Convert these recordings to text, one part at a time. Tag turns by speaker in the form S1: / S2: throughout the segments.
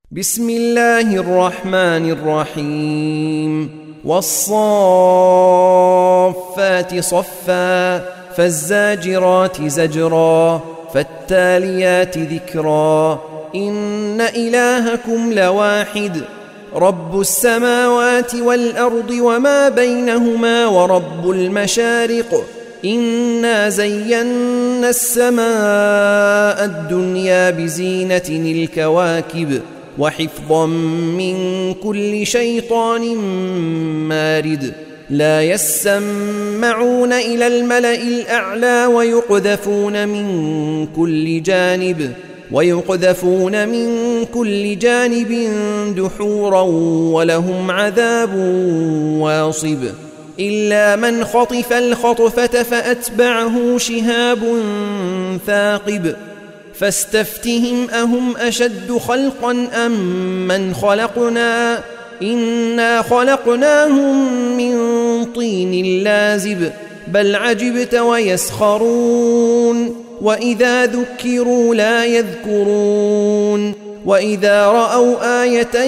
S1: بسم الله الرحمن الرحيم والصافات صفا فالزاجرات زجرا فالتاليات ذكرا إن إلهكم لواحد رب السماوات والأرض وما بينهما ورب المشارق إنا زينا السماء الدنيا بزينة الكواكب وحفظا من كل شيطان مارد لا يسمعون إلى الملأ الأعلى ويقذفون من كل جانب دحورا ولهم عذاب واصب إلا من خطف الخطفة فأتبعه شهاب ثاقب فاستفتهم أهم أشد خلقا أم من خلقنا إنا خلقناهم من طين لازب بل عجبت ويسخرون وإذا ذكروا لا يذكرون وإذا رأوا آية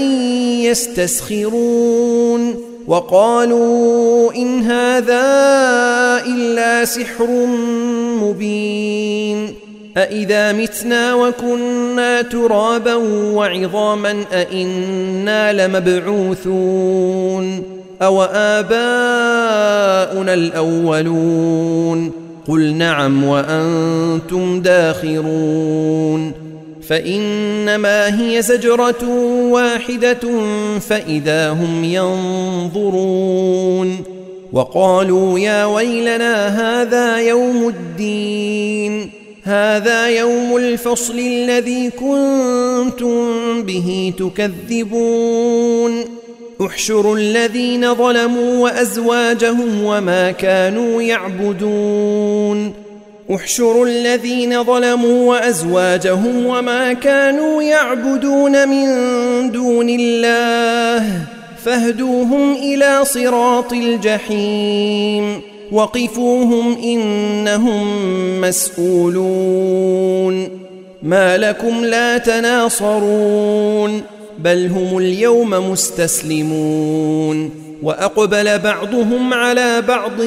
S1: يستسخرون وقالوا إن هذا إلا سحر مبين أإذا متنا وكنا ترابا وعظاما أإنا لمبعوثون أو آباؤنا الأولون قل نعم وأنتم داخرون فإنما هي زجرة واحدة فإذا هم ينظرون وقالوا يا ويلنا هذا يوم الفصل الذي كنتم به تكذبون احشروا الذين ظلموا وأزواجهم وما كانوا يعبدون من دون الله فاهدوهم إلى صراط الجحيم وقفوهم إنهم مسؤولون ما لكم لا تناصرون بل هم اليوم مستسلمون وأقبل بعضهم على بعض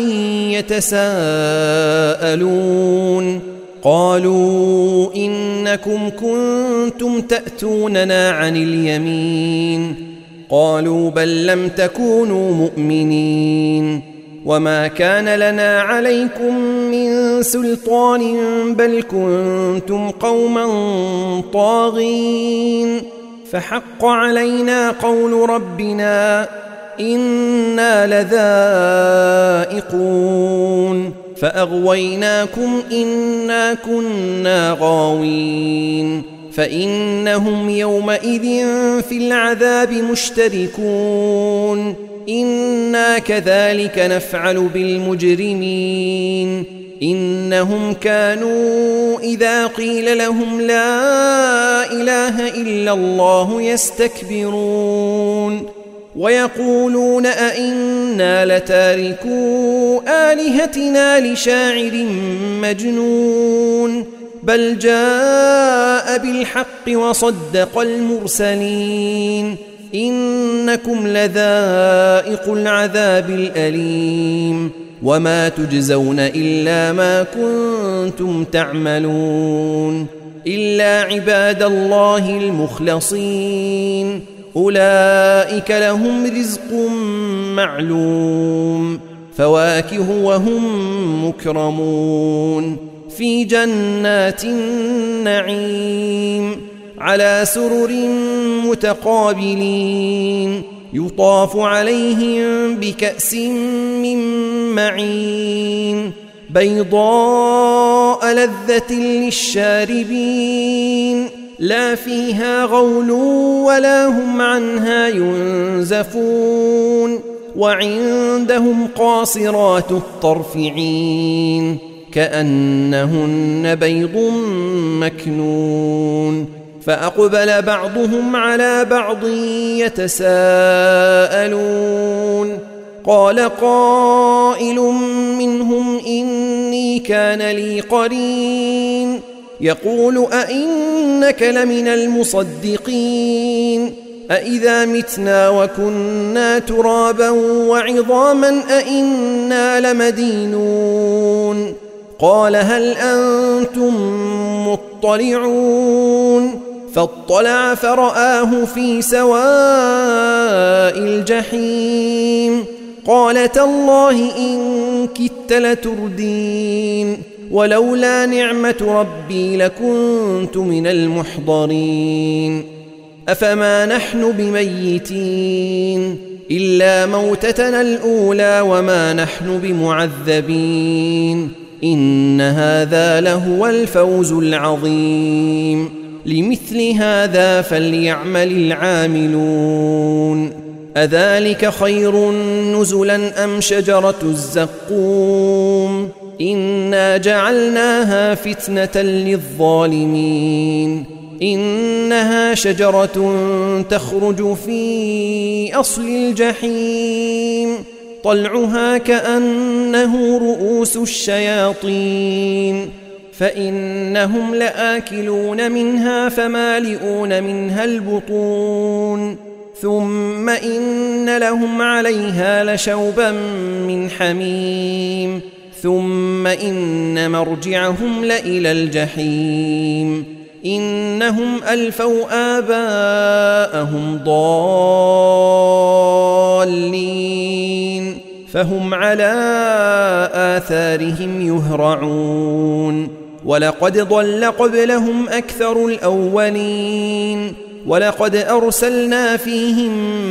S1: يتساءلون قالوا إنكم كنتم تأتوننا عن اليمين قالوا بل لم تكونوا مؤمنين وما كان لنا عليكم من سلطان بل كنتم قوما طاغين فحق علينا قول ربنا إنا لذائقون فأغويناكم إنا كنا غاوين فإنهم يومئذ في العذاب مشتركون إنا كذلك نفعل بالمجرمين إنهم كانوا إذا قيل لهم لا إله إلا الله يستكبرون ويقولون أئنا لتاركو آلهتنا لشاعر مجنون بل جاء بالحق وصدق المرسلين إنكم لذائق العذاب الأليم وما تجزون إلا ما كنتم تعملون إلا عباد الله المخلصين أولئك لهم رزق معلوم فواكه وهم مكرمون في جنات النعيم على سرر متقابلين يطاف عليهم بكأس من معين بيضاء لذة للشاربين لا فيها غول ولا هم عنها ينزفون وعندهم قاصرات الطرف عين كأنهن بيض مكنون فأقبل بعضهم على بعض يتساءلون قال قائل منهم إني كان لي قرين يقول أئنك لمن المصدقين أئذا متنا وكنا ترابا وعظاما أئنا لمدينون قال هل أنتم مطلعون فاطلع فرآه في سواء الجحيم قال تالله إن كدت لتردين ولولا نعمة ربي لكنت من المحضرين أفما نحن بميتين إلا موتتنا الأولى وما نحن بمعذبين إن هذا لهو الفوز العظيم لمثل هذا فليعمل العاملون أذلك خير نزلا أم شجرة الزقوم إنا جعلناها فتنة للظالمين إنها شجرة تخرج في أصل الجحيم طلعها كأنه رؤوس الشياطين فإنهم لآكلون منها فمالئون منها البطون ثم إن لهم عليها لشوبا من حميم ثم إن مرجعهم لإلى الجحيم إنهم ألفوا آباءهم ضالين فهم على آثارهم يهرعون ولقد ضل قبلهم أكثر الأولين ولقد أرسلنا فيهم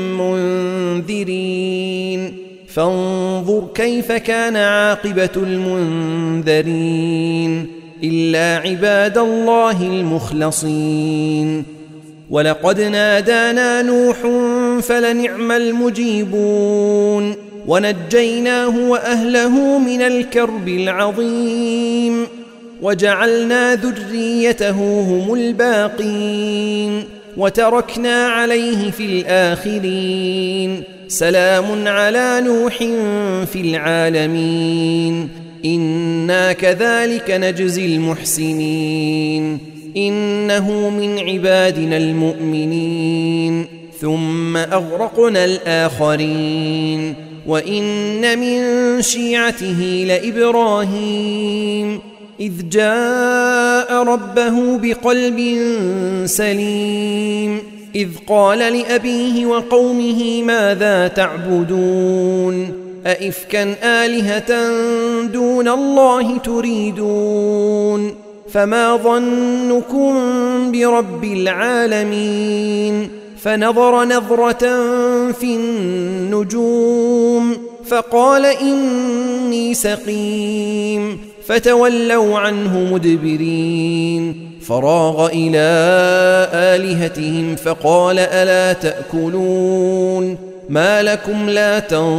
S1: منذرين فانظر كيف كان عاقبة المنذرين إلا عباد الله المخلصين ولقد نادانا نوح فلنعم المجيبون ونجيناه وأهله من الكرب العظيم وجعلنا ذريته هم الباقين وتركنا عليه في الآخرين سلام على نوح في العالمين إنا كذلك نجزي المحسنين إنه من عبادنا المؤمنين ثم أغرقنا الآخرين وإن من شيعته لإبراهيم إذ جاء ربه بقلب سليم إذ قال لأبيه وقومه ماذا تعبدون أئفكا آلهة دون الله تريدون فما ظنكم برب العالمين فنظر نظرة في النجوم فقال إني سقيم فتولوا عنه مدبرين فراغ إلى آلهتهم فقال ألا تأكلون ما لكم لا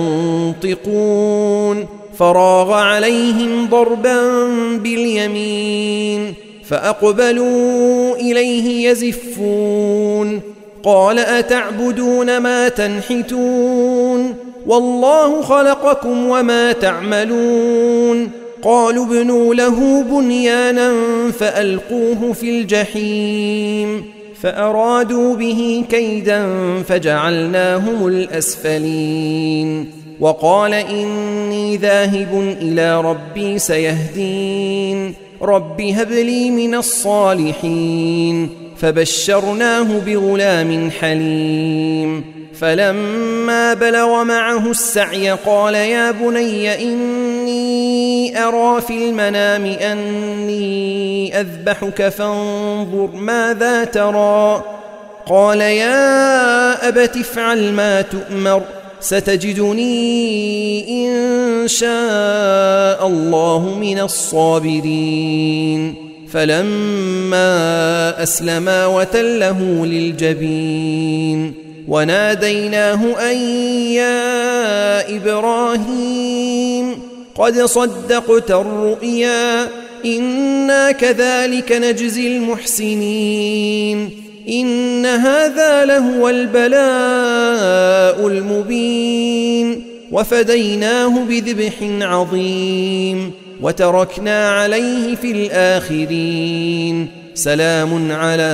S1: تنطقون فراغ عليهم ضربا باليمين فأقبلوا إليه يزفون قال أتعبدون ما تنحتون والله خلقكم وما تعملون قالوا ابنوا له بنيانا فألقوه في الجحيم فأرادوا به كيدا فجعلناهم الأسفلين وقال إني ذاهب إلى ربي سيهدين رب هب لي من الصالحين فبشرناه بغلام حليم فلما بلغ معه السعي قال يا بني إني أرى في المنام أني أذبحك فانظر ماذا ترى قال يا أبت افعل ما تؤمر ستجدني إن شاء الله من الصابرين فلما أسلما وتله للجبين وناديناه أن يا إبراهيم قد صدقت الرؤيا إنا كذلك نجزي المحسنين إن هذا لهو البلاء المبين وفديناه بذبح عظيم وتركنا عليه في الآخرين سلام على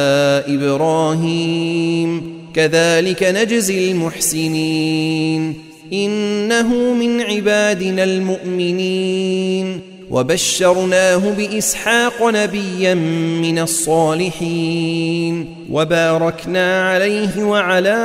S1: إبراهيم كذلك نجزي المحسنين إنه من عبادنا المؤمنين وبشرناه بإسحاق نبيا من الصالحين وباركنا عليه وعلى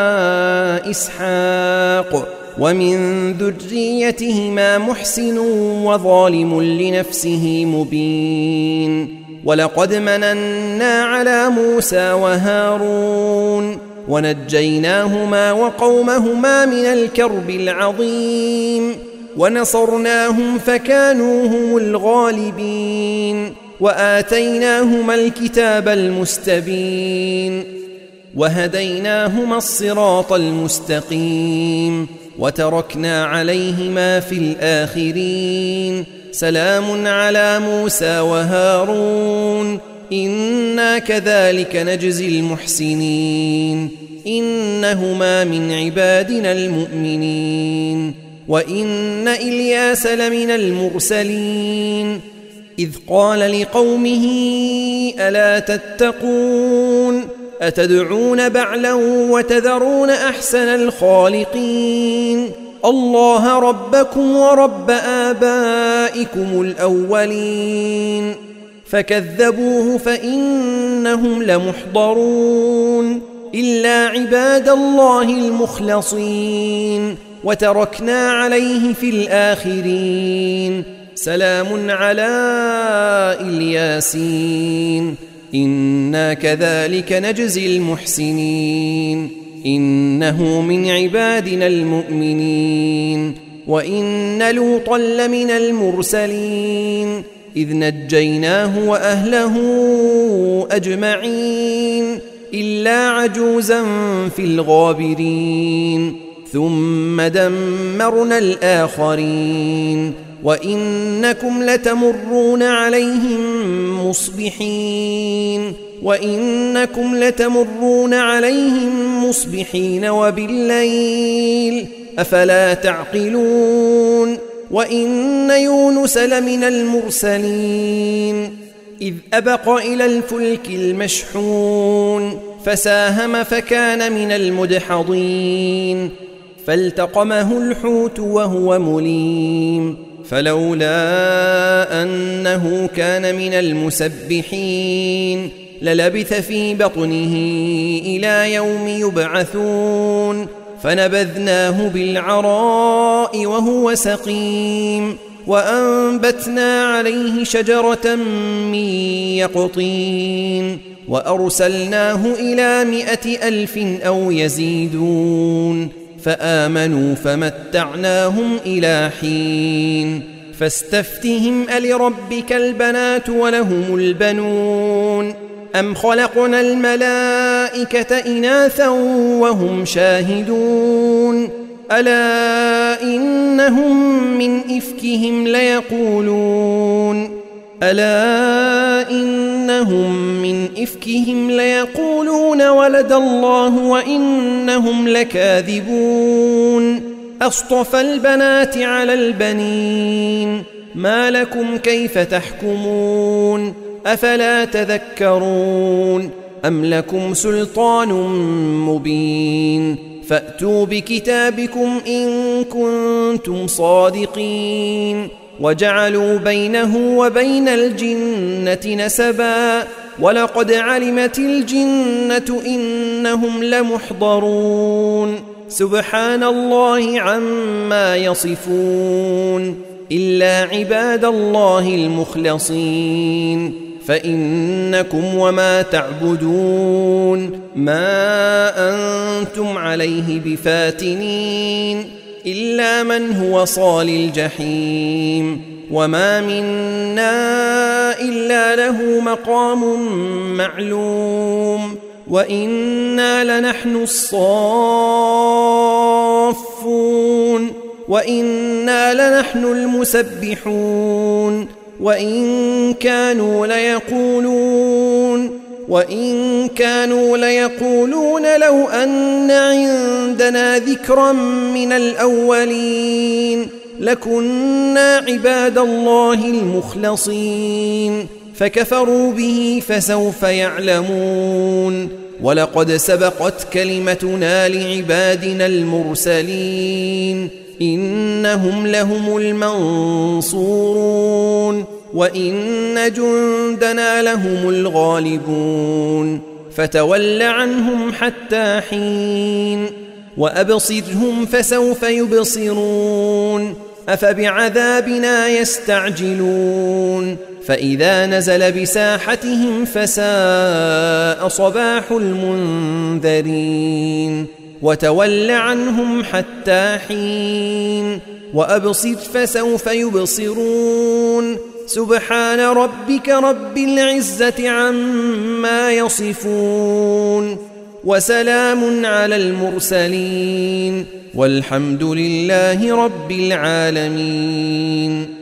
S1: إسحاق ومن ذريتهما محسن وظالم لنفسه مبين ولقد مننا على موسى وهارون ونجيناهما وقومهما من الكرب العظيم ونصرناهم فكانوا هم الغالبين وآتيناهما الكتاب المستبين وهديناهما الصراط المستقيم وتركنا عليهما في الآخرين سلام على موسى وهارون إنا كذلك نجزي المحسنين إنهما من عبادنا المؤمنين وإن إلياس لمن المرسلين إذ قال لقومه ألا تتقون أتدعون بعلا وتذرون أحسن الخالقين الله ربكم ورب آبائكم الأولين فكذبوه فإنهم لمحضرون إلا عباد الله المخلصين وتركنا عليه في الآخرين سلام على الياسين إنا كذلك نجزي المحسنين إنه من عبادنا المؤمنين وإن لوطا لمن المرسلين إذ نجيناه وأهله أجمعين إلا عجوزا في الغابرين ثم دمرنا الآخرين وإنكم لتمرون عليهم مصبحين وبالليل أفلا تعقلون وإن يونس لمن المرسلين إذ أبق إلى الفلك المشحون فساهم فكان من المدحضين فالتقمه الحوت وهو مليم فلولا أنه كان من المسبحين للبث في بطنه إلى يوم يبعثون فنبذناه بالعراء وهو سقيم وأنبتنا عليه شجرة من يقطين وأرسلناه إلى 100,000 أو يزيدون فآمنوا فمتعناهم إلى حين فاستفتهم ألربك البنات ولهم البنون أم خلقنا الملائكة إناثا وهم شاهدون ألا إنهم من إفكهم ليقولون ولد الله وإنهم لكاذبون أصطفى البنات على البنين ما لكم كيف تحكمون أفلا تذكرون أم لكم سلطان مبين فأتوا بكتابكم إن كنتم صادقين وجعلوا بينه وبين الجنة نسبا ولقد علمت الجنة إنهم لمحضرون سبحان الله عما يصفون إلا عباد الله المخلصين فإنكم وما تعبدون ما أنتم عليه بفاتنين إلا من هو صال الجحيم وما منا إلا له مقام معلوم وإنا لنحن الصافون وإنا لنحن المسبحون وإن كانوا ليقولون لو أن عندنا ذكرا من الأولين لكنا عباد الله المخلصين فكفروا به فسوف يعلمون ولقد سبقت كلمتنا لعبادنا المرسلين إنهم لهم المنصورون وإن جندنا لهم الغالبون فتول عنهم حتى حين وأبصرهم فسوف يبصرون أفبعذابنا يستعجلون فإذا نزل بساحتهم فساء صباح المنذرين وتول عنهم حتى حين وأبصر فسوف يبصرون سبحان ربك رب العزة عما يصفون وسلام على المرسلين والحمد لله رب العالمين.